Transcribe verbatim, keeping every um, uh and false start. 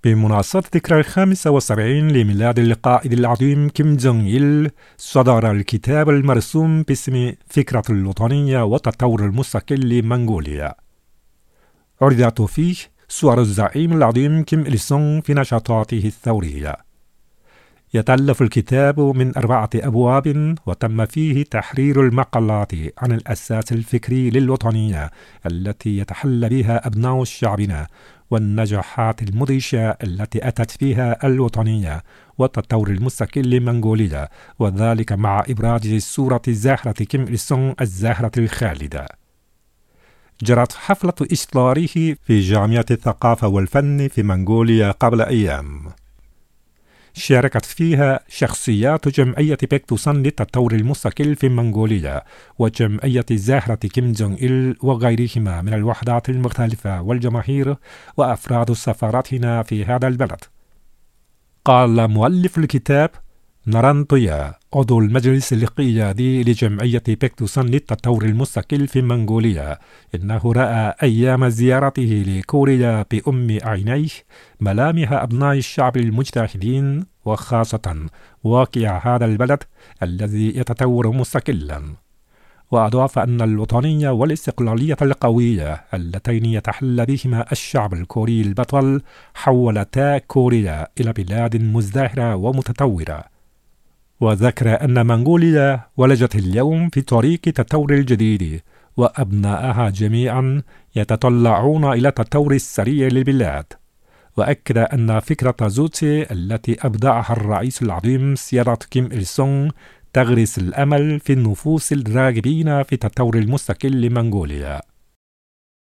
بمناسبة الذكرى الخامسة والسبعين لميلاد القائد العظيم كيم جونغ إل، صدر الكتاب المرسوم باسم فكرة الوطنية والتطور المستقل لمنغوليا. عرضت فيه صور الزعيم العظيم كيم إل سونغ في نشاطاته الثورية. يتألف الكتاب من أربعة أبواب، وتم فيه تحرير المقالات عن الأساس الفكري للوطنية التي يتحلى بها أبناء شعبنا، والنجاحات المدهشة التي أتت بها الوطنية والتطور المستقل لمنغوليا، وذلك مع إبراز صورة زهرة كيم إل سونغ الزهرة الخالدة. جرت حفلة إصداره في جامعة الثقافة والفن في منغوليا قبل أيام، شاركت فيها شخصيات جمعية بيكتوسان للتطور المستقل في منغوليا وجمعية زهرة كيم جونغ إل وغيرهما من الوحدات المختلفة والجماهير وأفراد سفاراتنا في هذا البلد. قال مؤلف الكتاب ناران تويا عضو المجلس القيادي لجمعية بيكتوسان للتطور المستقل في منغوليا إنه رأى أيام زيارته لكوريا بأم عينيه ملامح أبناء الشعب المجتهدين، وخاصة واقع هذا البلد الذي يتطور مستقلا. وأضاف أن الوطنية والاستقلالية القوية اللتين يتحلى بهما الشعب الكوري البطل حولتا كوريا إلى بلاد مزدهرة ومتطورة. وذكر أن منغوليا ولجت اليوم في طريق التطور الجديد، وأبنائها جميعا يتطلعون إلى التطور السريع للبلاد. وأكد أن فكرة زوتي التي أبدعها الرئيس العظيم سيادة كيم إل سونغ تغرس الأمل في النفوس الراغبين في التطور المستقل لمنغوليا.